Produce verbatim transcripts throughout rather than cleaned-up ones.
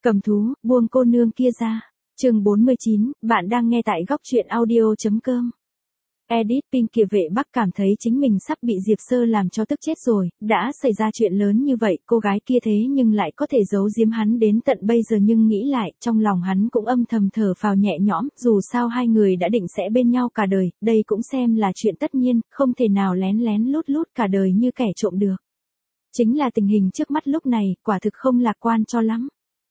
Cầm thú, buông cô nương kia ra. Chương bốn mươi chín, bạn đang nghe tại góc truyện audio chấm com. Edit Pink kia Vệ Bắc cảm thấy chính mình sắp bị Diệp Sơ làm cho tức chết rồi, đã xảy ra chuyện lớn như vậy, cô gái kia thế nhưng lại có thể giấu giếm hắn đến tận bây giờ, nhưng nghĩ lại, trong lòng hắn cũng âm thầm thở phào nhẹ nhõm, dù sao hai người đã định sẽ bên nhau cả đời, đây cũng xem là chuyện tất nhiên, không thể nào lén lén lút lút cả đời như kẻ trộm được. Chính là tình hình trước mắt lúc này, quả thực không lạc quan cho lắm.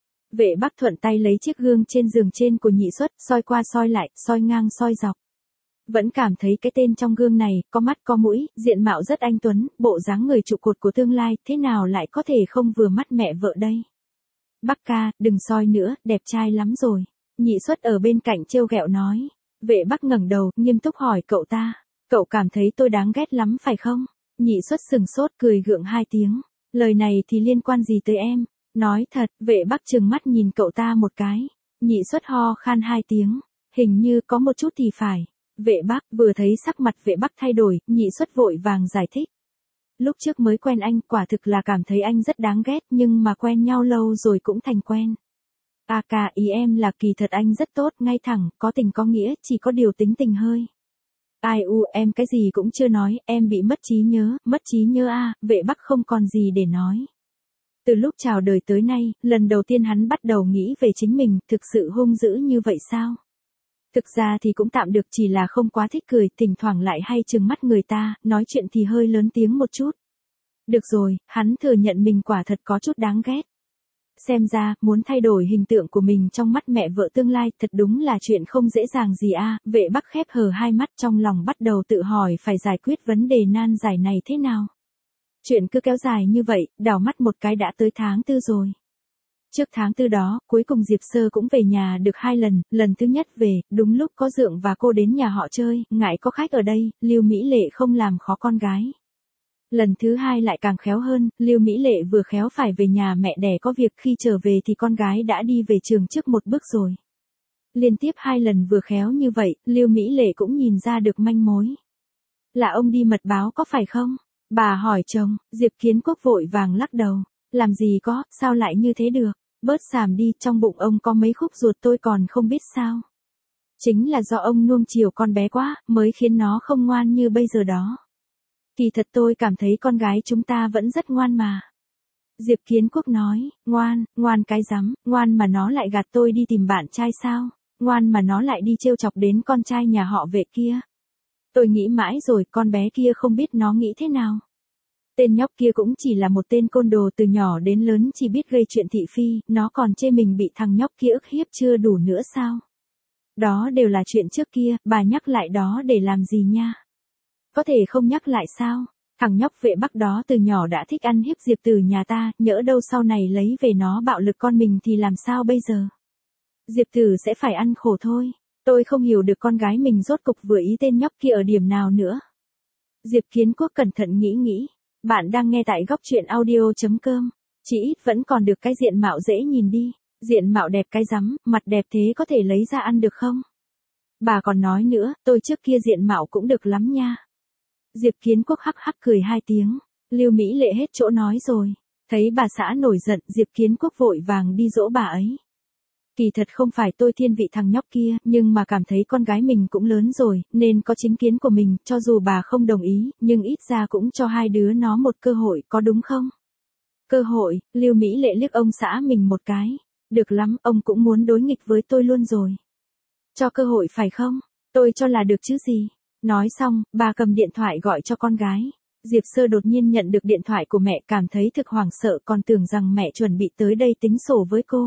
Vệ Bắc thuận tay lấy chiếc gương trên giường trên của Nhị Xuất, soi qua soi lại, soi ngang soi dọc. Vẫn cảm thấy cái tên trong gương này, có mắt có mũi, diện mạo rất anh tuấn, bộ dáng người trụ cột của tương lai, thế nào lại có thể không vừa mắt mẹ vợ đây. Bắc ca, đừng soi nữa, đẹp trai lắm rồi. Nhị Xuất ở bên cạnh trêu ghẹo nói. Vệ Bắc ngẩng đầu, nghiêm túc hỏi cậu ta, cậu cảm thấy tôi đáng ghét lắm phải không? Nhị Xuất sừng sốt cười gượng hai tiếng. Lời này thì liên quan gì tới em? Nói thật, Vệ Bắc trừng mắt nhìn cậu ta một cái. Nhị Xuất ho khan hai tiếng. Hình như có một chút thì phải. Vệ Bắc vừa thấy sắc mặt Vệ Bắc thay đổi, Nhị Xuất vội vàng giải thích. Lúc trước mới quen anh, quả thực là cảm thấy anh rất đáng ghét, nhưng mà quen nhau lâu rồi cũng thành quen. À cả ý em là kỳ thật anh rất tốt, ngay thẳng, có tình có nghĩa, chỉ có điều tính tình hơi. Ai u, em cái gì cũng chưa nói, em bị mất trí nhớ, mất trí nhớ a, à, Vệ Bắc không còn gì để nói. Từ lúc chào đời tới nay, lần đầu tiên hắn bắt đầu nghĩ về chính mình, thực sự hung dữ như vậy sao? Thực ra thì cũng tạm được, chỉ là không quá thích cười, thỉnh thoảng lại hay trừng mắt người ta, nói chuyện thì hơi lớn tiếng một chút. Được rồi, hắn thừa nhận mình quả thật có chút đáng ghét. Xem ra, muốn thay đổi hình tượng của mình trong mắt mẹ vợ tương lai, thật đúng là chuyện không dễ dàng gì a. Vệ Bắc khép hờ hai mắt, trong lòng bắt đầu tự hỏi phải giải quyết vấn đề nan giải này thế nào. Chuyện cứ kéo dài như vậy, đảo mắt một cái đã tới tháng tư rồi. Trước tháng tư đó, cuối cùng Diệp Sơ cũng về nhà được hai lần, lần thứ nhất về, đúng lúc có Dượng và cô đến nhà họ chơi, ngại có khách ở đây, Lưu Mỹ Lệ không làm khó con gái. Lần thứ hai lại càng khéo hơn, Lưu Mỹ Lệ vừa khéo phải về nhà mẹ đẻ có việc, khi trở về thì con gái đã đi về trường trước một bước rồi. Liên tiếp hai lần vừa khéo như vậy, Lưu Mỹ Lệ cũng nhìn ra được manh mối. Là ông đi mật báo có phải không? Bà hỏi chồng, Diệp Kiến Quốc vội vàng lắc đầu. Làm gì có, sao lại như thế được? Bớt xàm đi, trong bụng ông có mấy khúc ruột tôi còn không biết sao. Chính là do ông nuông chiều con bé quá, mới khiến nó không ngoan như bây giờ đó. Kỳ thật tôi cảm thấy con gái chúng ta vẫn rất ngoan mà. Diệp Kiến Quốc nói, ngoan, ngoan cái rắm, ngoan mà nó lại gạt tôi đi tìm bạn trai sao? Ngoan mà nó lại đi trêu chọc đến con trai nhà họ Vệ kia. Tôi nghĩ mãi rồi, con bé kia không biết nó nghĩ thế nào. Tên nhóc kia cũng chỉ là một tên côn đồ, từ nhỏ đến lớn chỉ biết gây chuyện thị phi, nó còn chê mình bị thằng nhóc kia ức hiếp chưa đủ nữa sao? Đó đều là chuyện trước kia, bà nhắc lại đó để làm gì nha? Có thể không nhắc lại sao? Thằng nhóc Vệ Bắc đó từ nhỏ đã thích ăn hiếp Diệp Tử nhà ta, nhỡ đâu sau này lấy về nó bạo lực con mình thì làm sao bây giờ? Diệp Tử sẽ phải ăn khổ thôi. Tôi không hiểu được con gái mình rốt cục vừa ý tên nhóc kia ở điểm nào nữa. Diệp Kiến Quốc cẩn thận nghĩ nghĩ. Bạn đang nghe tại góc truyện audio chấm com. Chỉ ít vẫn còn được cái diện mạo dễ nhìn đi. Diện mạo đẹp cái rắm, mặt đẹp thế có thể lấy ra ăn được không? Bà còn nói nữa, tôi trước kia diện mạo cũng được lắm nha. Diệp Kiến Quốc hắc hắc cười hai tiếng. Lưu Mỹ Lệ hết chỗ nói rồi. Thấy bà xã nổi giận, Diệp Kiến Quốc vội vàng đi dỗ bà ấy. Kỳ thật không phải tôi thiên vị thằng nhóc kia, nhưng mà cảm thấy con gái mình cũng lớn rồi, nên có chính kiến của mình, cho dù bà không đồng ý, nhưng ít ra cũng cho hai đứa nó một cơ hội, có đúng không? Cơ hội, Lưu Mỹ Lệ liếc ông xã mình một cái. Được lắm, ông cũng muốn đối nghịch với tôi luôn rồi. Cho cơ hội phải không? Tôi cho là được chứ gì? Nói xong, bà cầm điện thoại gọi cho con gái. Diệp Sơ đột nhiên nhận được điện thoại của mẹ, cảm thấy thực hoảng sợ, còn tưởng rằng mẹ chuẩn bị tới đây tính sổ với cô.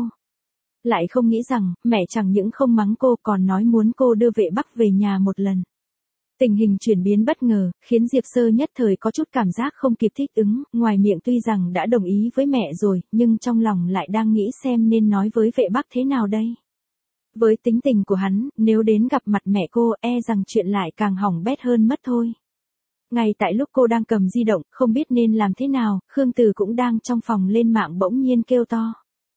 Lại không nghĩ rằng, mẹ chẳng những không mắng cô còn nói muốn cô đưa Vệ Bắc về nhà một lần. Tình hình chuyển biến bất ngờ, khiến Diệp Sơ nhất thời có chút cảm giác không kịp thích ứng, ngoài miệng tuy rằng đã đồng ý với mẹ rồi, nhưng trong lòng lại đang nghĩ xem nên nói với Vệ Bắc thế nào đây. Với tính tình của hắn, nếu đến gặp mặt mẹ cô, e rằng chuyện lại càng hỏng bét hơn mất thôi. Ngay tại lúc cô đang cầm di động, không biết nên làm thế nào, Khương Từ cũng đang trong phòng lên mạng bỗng nhiên kêu to.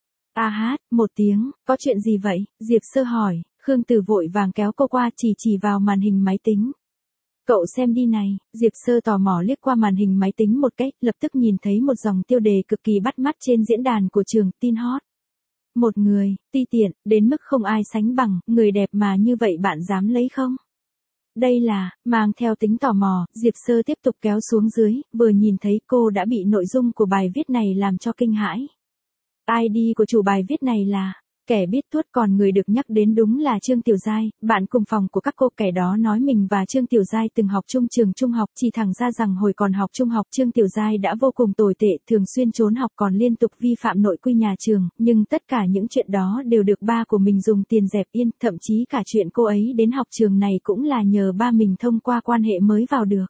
A hát, một tiếng, có chuyện gì vậy? Diệp Sơ hỏi, Khương Từ vội vàng kéo cô qua chỉ chỉ vào màn hình máy tính. Cậu xem đi này, Diệp Sơ tò mò liếc qua màn hình máy tính một cách, lập tức nhìn thấy một dòng tiêu đề cực kỳ bắt mắt trên diễn đàn của trường tin hot. Một người, ti tiện, đến mức không ai sánh bằng, người đẹp mà như vậy bạn dám lấy không? Đây là, mang theo tính tò mò, Diệp Sơ tiếp tục kéo xuống dưới, vừa nhìn thấy cô đã bị nội dung của bài viết này làm cho kinh hãi. i đê của chủ bài viết này là, kẻ biết tuốt, còn người được nhắc đến đúng là Trương Tiểu Giai, bạn cùng phòng của các cô. Kẻ đó nói mình và Trương Tiểu Giai từng học chung trường trung học, chỉ thẳng ra rằng hồi còn học trung học Trương Tiểu Giai đã vô cùng tồi tệ, thường xuyên trốn học còn liên tục vi phạm nội quy nhà trường, nhưng tất cả những chuyện đó đều được ba của mình dùng tiền dẹp yên, thậm chí cả chuyện cô ấy đến học trường này cũng là nhờ ba mình thông qua quan hệ mới vào được.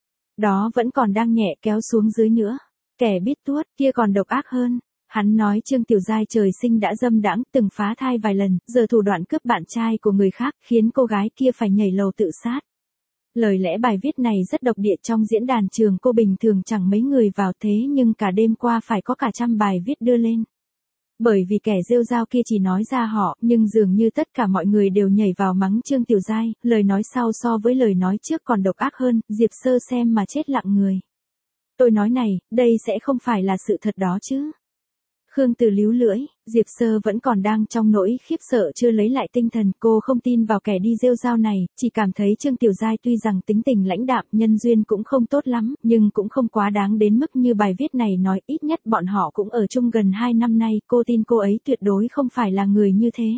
Đó vẫn còn đang nhẹ, kéo xuống dưới nữa. Kẻ biết tuốt kia còn độc ác hơn. Hắn nói Trương Tiểu Giai trời sinh đã dâm đãng, từng phá thai vài lần, giờ thủ đoạn cướp bạn trai của người khác, khiến cô gái kia phải nhảy lầu tự sát. Lời lẽ bài viết này rất độc địa, trong diễn đàn trường cô bình thường chẳng mấy người vào, thế nhưng cả đêm qua phải có cả trăm bài viết đưa lên. Bởi vì kẻ rêu rao kia chỉ nói ra họ, nhưng dường như tất cả mọi người đều nhảy vào mắng Trương Tiểu Giai, lời nói sau so với lời nói trước còn độc ác hơn, Diệp Sơ xem mà chết lặng người. Tôi nói này, đây sẽ không phải là sự thật đó chứ? Khương Từ líu lưỡi, Diệp Sơ vẫn còn đang trong nỗi khiếp sợ chưa lấy lại tinh thần, cô không tin vào kẻ đi rêu rao này, chỉ cảm thấy Trương Tiểu Giai tuy rằng tính tình lãnh đạm, nhân duyên cũng không tốt lắm, nhưng cũng không quá đáng đến mức như bài viết này nói, ít nhất bọn họ cũng ở chung gần hai năm nay, cô tin cô ấy tuyệt đối không phải là người như thế.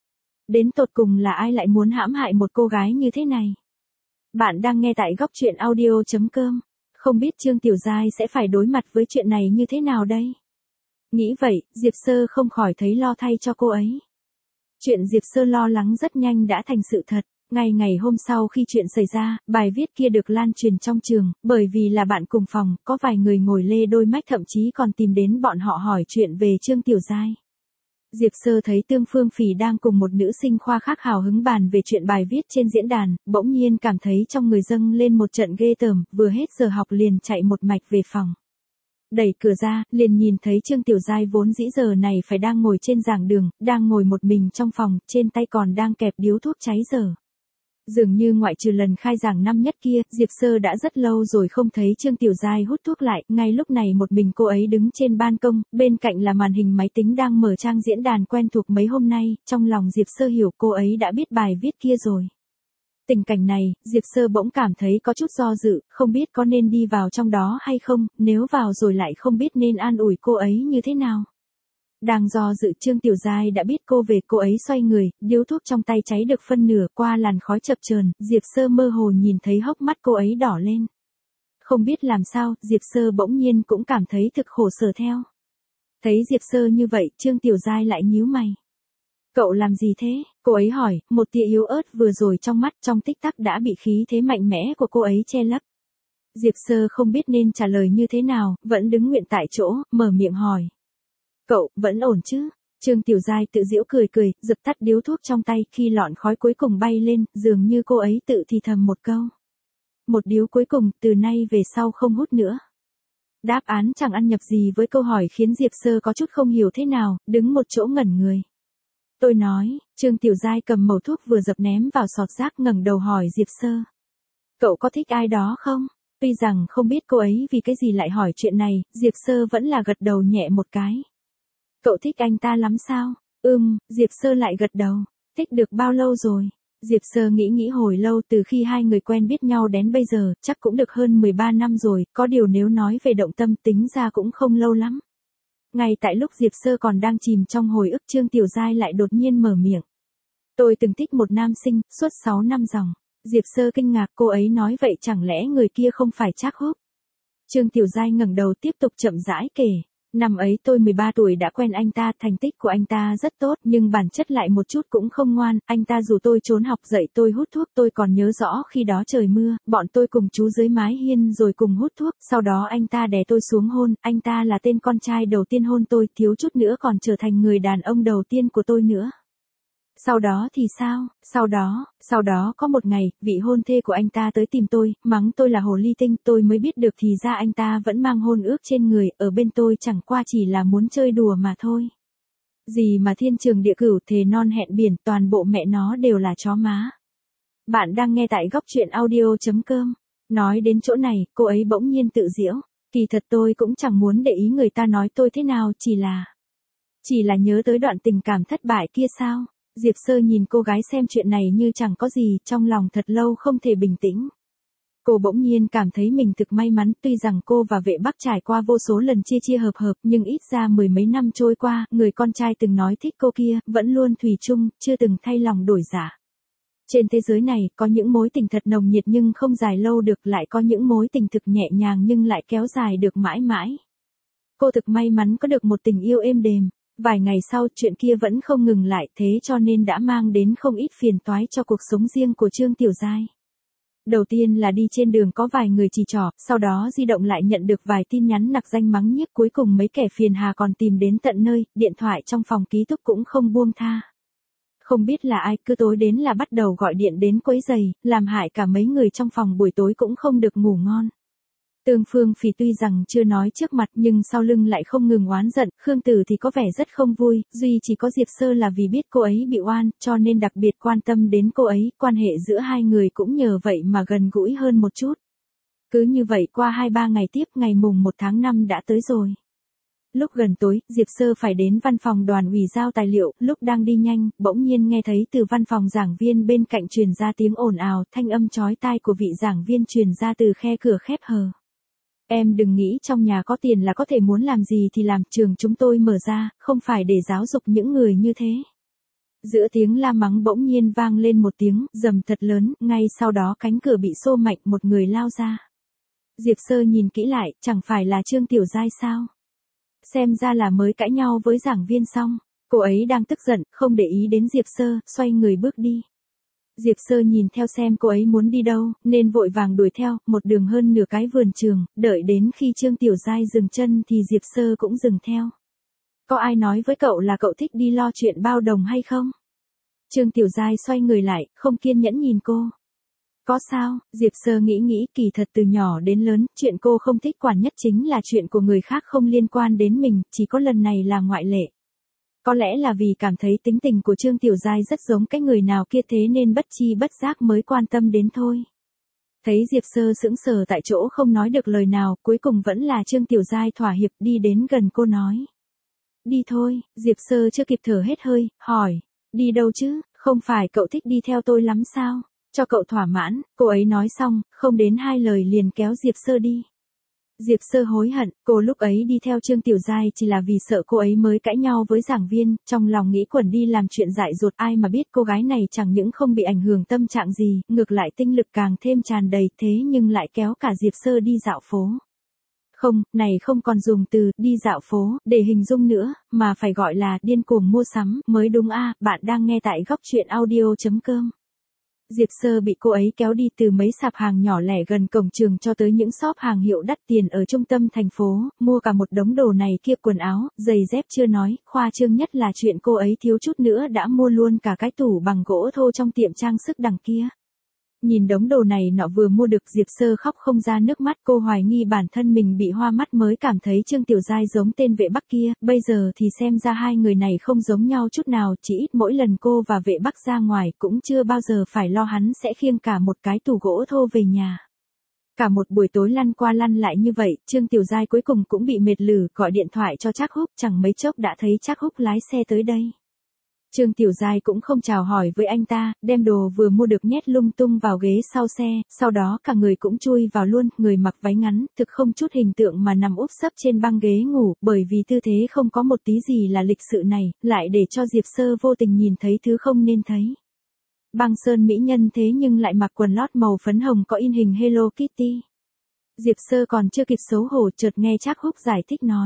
Đến tột cùng là ai lại muốn hãm hại một cô gái như thế này? Bạn đang nghe tại góc truyện audio chấm com. Không biết Trương Tiểu Giai sẽ phải đối mặt với chuyện này như thế nào đây? Nghĩ vậy, Diệp Sơ không khỏi thấy lo thay cho cô ấy. Chuyện Diệp Sơ lo lắng rất nhanh đã thành sự thật. Ngày ngày hôm sau khi chuyện xảy ra, bài viết kia được lan truyền trong trường, bởi vì là bạn cùng phòng, có vài người ngồi lê đôi mách, thậm chí còn tìm đến bọn họ hỏi chuyện về Trương Tiểu Giai. Diệp Sơ thấy Tương Phương Phỉ đang cùng một nữ sinh khoa khác hào hứng bàn về chuyện bài viết trên diễn đàn, bỗng nhiên cảm thấy trong người dâng lên một trận ghê tởm, vừa hết giờ học liền chạy một mạch về phòng. Đẩy cửa ra, liền nhìn thấy Trương Tiểu Giai vốn dĩ giờ này phải đang ngồi trên giảng đường, đang ngồi một mình trong phòng, trên tay còn đang kẹp điếu thuốc cháy dở. Dường như ngoại trừ lần khai giảng năm nhất kia, Diệp Sơ đã rất lâu rồi không thấy Trương Tiểu Giai hút thuốc lại, ngay lúc này một mình cô ấy đứng trên ban công, bên cạnh là màn hình máy tính đang mở trang diễn đàn quen thuộc mấy hôm nay, trong lòng Diệp Sơ hiểu cô ấy đã biết bài viết kia rồi. Tình cảnh này, Diệp Sơ bỗng cảm thấy có chút do dự, không biết có nên đi vào trong đó hay không, nếu vào rồi lại không biết nên an ủi cô ấy như thế nào. Đang do dự, Trương Tiểu Giai đã biết cô về, cô ấy xoay người, điếu thuốc trong tay cháy được phân nửa, qua làn khói chập chờn, Diệp Sơ mơ hồ nhìn thấy hốc mắt cô ấy đỏ lên. Không biết làm sao, Diệp Sơ bỗng nhiên cũng cảm thấy thực khổ sở theo. Thấy Diệp Sơ như vậy, Trương Tiểu Giai lại nhíu mày. Cậu làm gì thế? Cô ấy hỏi, một tia yếu ớt vừa rồi trong mắt, trong tích tắc đã bị khí thế mạnh mẽ của cô ấy che lấp. Diệp Sơ không biết nên trả lời như thế nào, vẫn đứng nguyện tại chỗ, mở miệng hỏi. Cậu, vẫn ổn chứ? Trương Tiểu Giai tự giễu cười cười, dập tắt điếu thuốc trong tay, khi lọn khói cuối cùng bay lên, dường như cô ấy tự thì thầm một câu. Một điếu cuối cùng, từ nay về sau không hút nữa. Đáp án chẳng ăn nhập gì với câu hỏi khiến Diệp Sơ có chút không hiểu thế nào, đứng một chỗ ngẩn người. Tôi nói, Trương Tiểu Giai cầm mẩu thuốc vừa dập ném vào sọt rác, ngẩng đầu hỏi Diệp Sơ. Cậu có thích ai đó không? Tuy rằng không biết cô ấy vì cái gì lại hỏi chuyện này, Diệp Sơ vẫn là gật đầu nhẹ một cái. Cậu thích anh ta lắm sao? Ừm, Diệp Sơ lại gật đầu. Thích được bao lâu rồi? Diệp Sơ nghĩ nghĩ hồi lâu, từ khi hai người quen biết nhau đến bây giờ, chắc cũng được hơn mười ba năm rồi, có điều nếu nói về động tâm tính ra cũng không lâu lắm. Ngay tại lúc Diệp Sơ còn đang chìm trong hồi ức, Trương Tiểu Giai lại đột nhiên mở miệng. Tôi từng thích một nam sinh, suốt sáu năm dòng. Diệp Sơ kinh ngạc, cô ấy nói vậy chẳng lẽ người kia không phải Trác Húc? Trương Tiểu Giai ngẩng đầu tiếp tục chậm rãi kể. Năm ấy tôi mười ba tuổi đã quen anh ta, thành tích của anh ta rất tốt nhưng bản chất lại một chút cũng không ngoan, anh ta rủ tôi trốn học dạy tôi hút thuốc, tôi còn nhớ rõ khi đó trời mưa, bọn tôi cùng chú dưới mái hiên rồi cùng hút thuốc, sau đó anh ta đè tôi xuống hôn, anh ta là tên con trai đầu tiên hôn tôi, thiếu chút nữa còn trở thành người đàn ông đầu tiên của tôi nữa. Sau đó thì sao? Sau đó, sau đó có một ngày, vị hôn thê của anh ta tới tìm tôi, mắng tôi là hồ ly tinh, tôi mới biết được thì ra anh ta vẫn mang hôn ước trên người, ở bên tôi chẳng qua chỉ là muốn chơi đùa mà thôi. Gì mà thiên trường địa cửu, thề non hẹn biển, toàn bộ mẹ nó đều là chó má. Bạn đang nghe tại góc truyện audio chấm com. Nói đến chỗ này, cô ấy bỗng nhiên tự giễu. Kỳ thật tôi cũng chẳng muốn để ý người ta nói tôi thế nào, chỉ là... Chỉ là nhớ tới đoạn tình cảm thất bại kia sao? Diệp Sơ nhìn cô gái xem chuyện này như chẳng có gì, trong lòng thật lâu không thể bình tĩnh. Cô bỗng nhiên cảm thấy mình thực may mắn, tuy rằng cô và Vệ Bắc trải qua vô số lần chia chia hợp hợp, nhưng ít ra mười mấy năm trôi qua, người con trai từng nói thích cô kia, vẫn luôn thủy chung, chưa từng thay lòng đổi dạ. Trên thế giới này, có những mối tình thật nồng nhiệt nhưng không dài lâu được, lại có những mối tình thực nhẹ nhàng nhưng lại kéo dài được mãi mãi. Cô thực may mắn có được một tình yêu êm đềm. Vài ngày sau, chuyện kia vẫn không ngừng lại, thế cho nên đã mang đến không ít phiền toái cho cuộc sống riêng của Trương Tiểu Giai. Đầu tiên là đi trên đường có vài người chỉ trỏ, sau đó di động lại nhận được vài tin nhắn nặc danh mắng nhiếc, cuối cùng mấy kẻ phiền hà còn tìm đến tận nơi, điện thoại trong phòng ký túc cũng không buông tha. Không biết là ai, cứ tối đến là bắt đầu gọi điện đến quấy rầy, làm hại cả mấy người trong phòng buổi tối cũng không được ngủ ngon. Tương Phương Phỉ tuy rằng chưa nói trước mặt nhưng sau lưng lại không ngừng oán giận, Khương Tử thì có vẻ rất không vui, duy chỉ có Diệp Sơ là vì biết cô ấy bị oan, cho nên đặc biệt quan tâm đến cô ấy, quan hệ giữa hai người cũng nhờ vậy mà gần gũi hơn một chút. Cứ như vậy qua hai ba ngày tiếp, ngày mùng một tháng năm đã tới rồi. Lúc gần tối, Diệp Sơ phải đến văn phòng đoàn ủy giao tài liệu, lúc đang đi nhanh, bỗng nhiên nghe thấy từ văn phòng giảng viên bên cạnh truyền ra tiếng ồn ào, thanh âm chói tai của vị giảng viên truyền ra từ khe cửa khép hờ. Em đừng nghĩ trong nhà có tiền là có thể muốn làm gì thì làm, trường chúng tôi mở ra, không phải để giáo dục những người như thế. Giữa tiếng la mắng bỗng nhiên vang lên một tiếng rầm thật lớn, ngay sau đó cánh cửa bị xô mạnh, một người lao ra. Diệp Sơ nhìn kỹ lại, chẳng phải là Trương Tiểu Giai sao? Xem ra là mới cãi nhau với giảng viên xong, cô ấy đang tức giận, không để ý đến Diệp Sơ, xoay người bước đi. Diệp Sơ nhìn theo xem cô ấy muốn đi đâu, nên vội vàng đuổi theo, một đường hơn nửa cái vườn trường, đợi đến khi Trương Tiểu Giai dừng chân thì Diệp Sơ cũng dừng theo. Có ai nói với cậu là cậu thích đi lo chuyện bao đồng hay không? Trương Tiểu Giai xoay người lại, không kiên nhẫn nhìn cô. Có sao? Diệp Sơ nghĩ nghĩ, kỳ thật từ nhỏ đến lớn, chuyện cô không thích quản nhất chính là chuyện của người khác không liên quan đến mình, chỉ có lần này là ngoại lệ. Có lẽ là vì cảm thấy tính tình của Trương Tiểu Giai rất giống cái người nào kia thế nên bất chi bất giác mới quan tâm đến thôi. Thấy Diệp Sơ sững sờ tại chỗ không nói được lời nào, cuối cùng vẫn là Trương Tiểu Giai thỏa hiệp đi đến gần cô nói. Đi thôi, Diệp Sơ chưa kịp thở hết hơi, hỏi. Đi đâu chứ, không phải cậu thích đi theo tôi lắm sao? Cho cậu thỏa mãn, cô ấy nói xong, không đến hai lời liền kéo Diệp Sơ đi. Diệp Sơ hối hận, cô lúc ấy đi theo Trương Tiểu Giai chỉ là vì sợ cô ấy mới cãi nhau với giảng viên, trong lòng nghĩ quẩn đi làm chuyện dại dột, ai mà biết cô gái này chẳng những không bị ảnh hưởng tâm trạng gì, ngược lại tinh lực càng thêm tràn đầy, thế nhưng lại kéo cả Diệp Sơ đi dạo phố. Không, này không còn dùng từ đi dạo phố để hình dung nữa, mà phải gọi là điên cuồng mua sắm mới đúng a. Bạn đang nghe tại góc truyện audio chấm com. Diệp Sơ bị cô ấy kéo đi từ mấy sạp hàng nhỏ lẻ gần cổng trường cho tới những shop hàng hiệu đắt tiền ở trung tâm thành phố, mua cả một đống đồ này kia, quần áo, giày dép chưa nói, khoa trương nhất là chuyện cô ấy thiếu chút nữa đã mua luôn cả cái tủ bằng gỗ thô trong tiệm trang sức đằng kia. Nhìn đống đồ này nọ vừa mua được, Diệp Sơ khóc không ra nước mắt, cô hoài nghi bản thân mình bị hoa mắt mới cảm thấy Trương Tiểu Giai giống tên Vệ Bắc kia, bây giờ thì xem ra hai người này không giống nhau chút nào, chỉ ít mỗi lần cô và Vệ Bắc ra ngoài cũng chưa bao giờ phải lo hắn sẽ khiêng cả một cái tủ gỗ thô về nhà. Cả một buổi tối lăn qua lăn lại như vậy, Trương Tiểu Giai cuối cùng cũng bị mệt lử, gọi điện thoại cho Trác Húc, chẳng mấy chốc đã thấy Trác Húc lái xe tới đây. Trương Tiểu Giai cũng không chào hỏi với anh ta, đem đồ vừa mua được nhét lung tung vào ghế sau xe, sau đó cả người cũng chui vào luôn, người mặc váy ngắn, thực không chút hình tượng mà nằm úp sấp trên băng ghế ngủ, bởi vì tư thế không có một tí gì là lịch sự này, lại để cho Diệp Sơ vô tình nhìn thấy thứ không nên thấy. Băng sơn mỹ nhân thế nhưng lại mặc quần lót màu phấn hồng có in hình Hello Kitty. Diệp Sơ còn chưa kịp xấu hổ chợt nghe Trác Húc giải thích nói.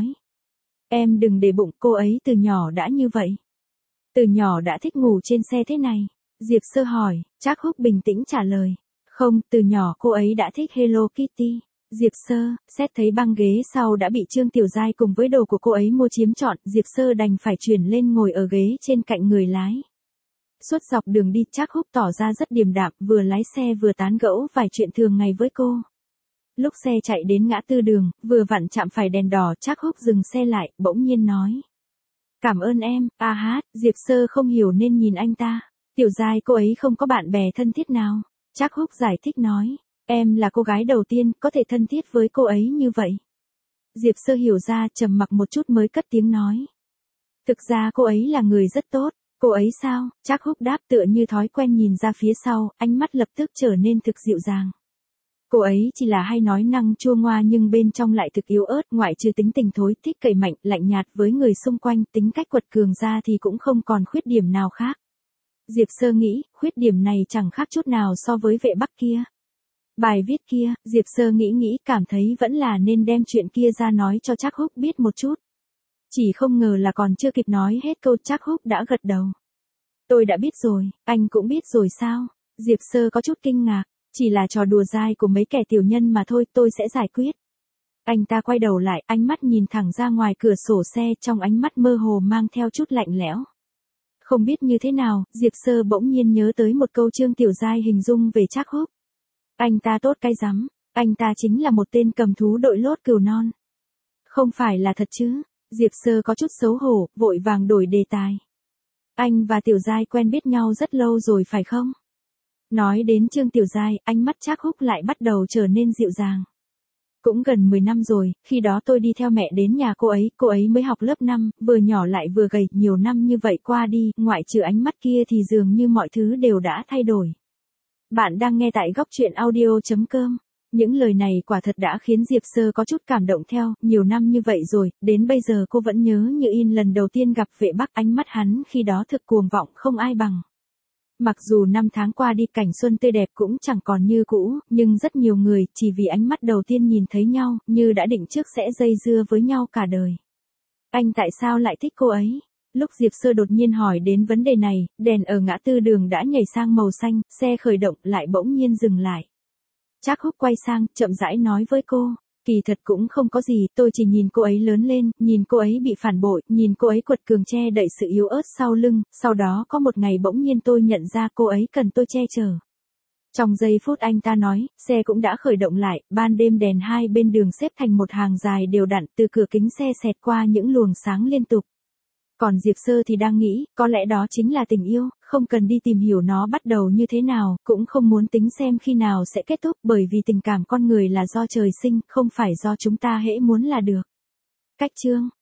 Em đừng để bụng, cô ấy từ nhỏ đã như vậy. Từ nhỏ đã thích ngủ trên xe thế này. Diệp Sơ hỏi, Trác Húc bình tĩnh trả lời. Không, từ nhỏ cô ấy đã thích Hello Kitty. Diệp Sơ, xét thấy băng ghế sau đã bị Trương Tiểu Giai cùng với đồ của cô ấy mua chiếm trọn, Diệp Sơ đành phải chuyển lên ngồi ở ghế trên cạnh người lái. Suốt dọc đường đi, Trác Húc tỏ ra rất điềm đạm, vừa lái xe vừa tán gẫu vài chuyện thường ngày với cô. Lúc xe chạy đến ngã tư đường, vừa vặn chạm phải đèn đỏ, Trác Húc dừng xe lại, bỗng nhiên nói. Cảm ơn em, a hát, Diệp Sơ không hiểu nên nhìn anh ta. Tiểu Giai cô ấy không có bạn bè thân thiết nào. Trác Húc giải thích nói, em là cô gái đầu tiên có thể thân thiết với cô ấy như vậy. Diệp Sơ hiểu ra, trầm mặc một chút mới cất tiếng nói. Thực ra cô ấy là người rất tốt. Cô ấy sao? Trác Húc đáp tựa như thói quen nhìn ra phía sau, ánh mắt lập tức trở nên thực dịu dàng. Cô ấy chỉ là hay nói năng chua ngoa nhưng bên trong lại thực yếu ớt, ngoại trừ tính tình thối thích cậy mạnh, lạnh nhạt với người xung quanh, tính cách quật cường ra thì cũng không còn khuyết điểm nào khác. Diệp Sơ nghĩ, khuyết điểm này chẳng khác chút nào so với vệ Bắc kia. Bài viết kia, Diệp Sơ nghĩ nghĩ cảm thấy vẫn là nên đem chuyện kia ra nói cho Trác Húc biết một chút. Chỉ không ngờ là còn chưa kịp nói hết câu Trác Húc đã gật đầu. Tôi đã biết rồi, anh cũng biết rồi sao? Diệp Sơ có chút kinh ngạc, chỉ là trò đùa dai của mấy kẻ tiểu nhân mà thôi, tôi sẽ giải quyết. Anh ta quay đầu lại, ánh mắt nhìn thẳng ra ngoài cửa sổ xe, trong ánh mắt mơ hồ mang theo chút lạnh lẽo. Không biết như thế nào, Diệp Sơ bỗng nhiên nhớ tới một câu Trương Tiểu Giai hình dung về Trác Húc. Anh ta tốt cái rắm, anh ta chính là một tên cầm thú đội lốt cừu non. Không phải là thật chứ? Diệp Sơ có chút xấu hổ, vội vàng đổi đề tài. Anh và Tiểu Giai quen biết nhau rất lâu rồi phải không? Nói đến Trương Tiểu Giai, ánh mắt Trác Húc lại bắt đầu trở nên dịu dàng. Cũng gần mười năm rồi, khi đó tôi đi theo mẹ đến nhà cô ấy, cô ấy mới học lớp năm, vừa nhỏ lại vừa gầy, nhiều năm như vậy qua đi, ngoại trừ ánh mắt kia thì dường như mọi thứ đều đã thay đổi. Bạn đang nghe tại góc truyện audio chấm com. Những lời này quả thật đã khiến Diệp Sơ có chút cảm động theo, nhiều năm như vậy rồi, đến bây giờ cô vẫn nhớ như in lần đầu tiên gặp vệ Bắc, ánh mắt hắn khi đó thực cuồng vọng không ai bằng. Mặc dù năm tháng qua đi cảnh xuân tươi đẹp cũng chẳng còn như cũ, nhưng rất nhiều người, chỉ vì ánh mắt đầu tiên nhìn thấy nhau, như đã định trước sẽ dây dưa với nhau cả đời. Anh tại sao lại thích cô ấy? Lúc Diệp Sơ đột nhiên hỏi đến vấn đề này, đèn ở ngã tư đường đã nhảy sang màu xanh, xe khởi động lại bỗng nhiên dừng lại. Trác Húc quay sang, chậm rãi nói với cô, kỳ thật cũng không có gì, tôi chỉ nhìn cô ấy lớn lên, nhìn cô ấy bị phản bội, nhìn cô ấy quật cường che đậy sự yếu ớt sau lưng, sau đó có một ngày bỗng nhiên tôi nhận ra cô ấy cần tôi che chở. Trong giây phút anh ta nói, xe cũng đã khởi động lại, ban đêm đèn hai bên đường xếp thành một hàng dài đều đặn, từ cửa kính xe xẹt qua những luồng sáng liên tục. Còn Diệp Sơ thì đang nghĩ, có lẽ đó chính là tình yêu, không cần đi tìm hiểu nó bắt đầu như thế nào, cũng không muốn tính xem khi nào sẽ kết thúc, bởi vì tình cảm con người là do trời sinh, không phải do chúng ta hễ muốn là được. Cách chương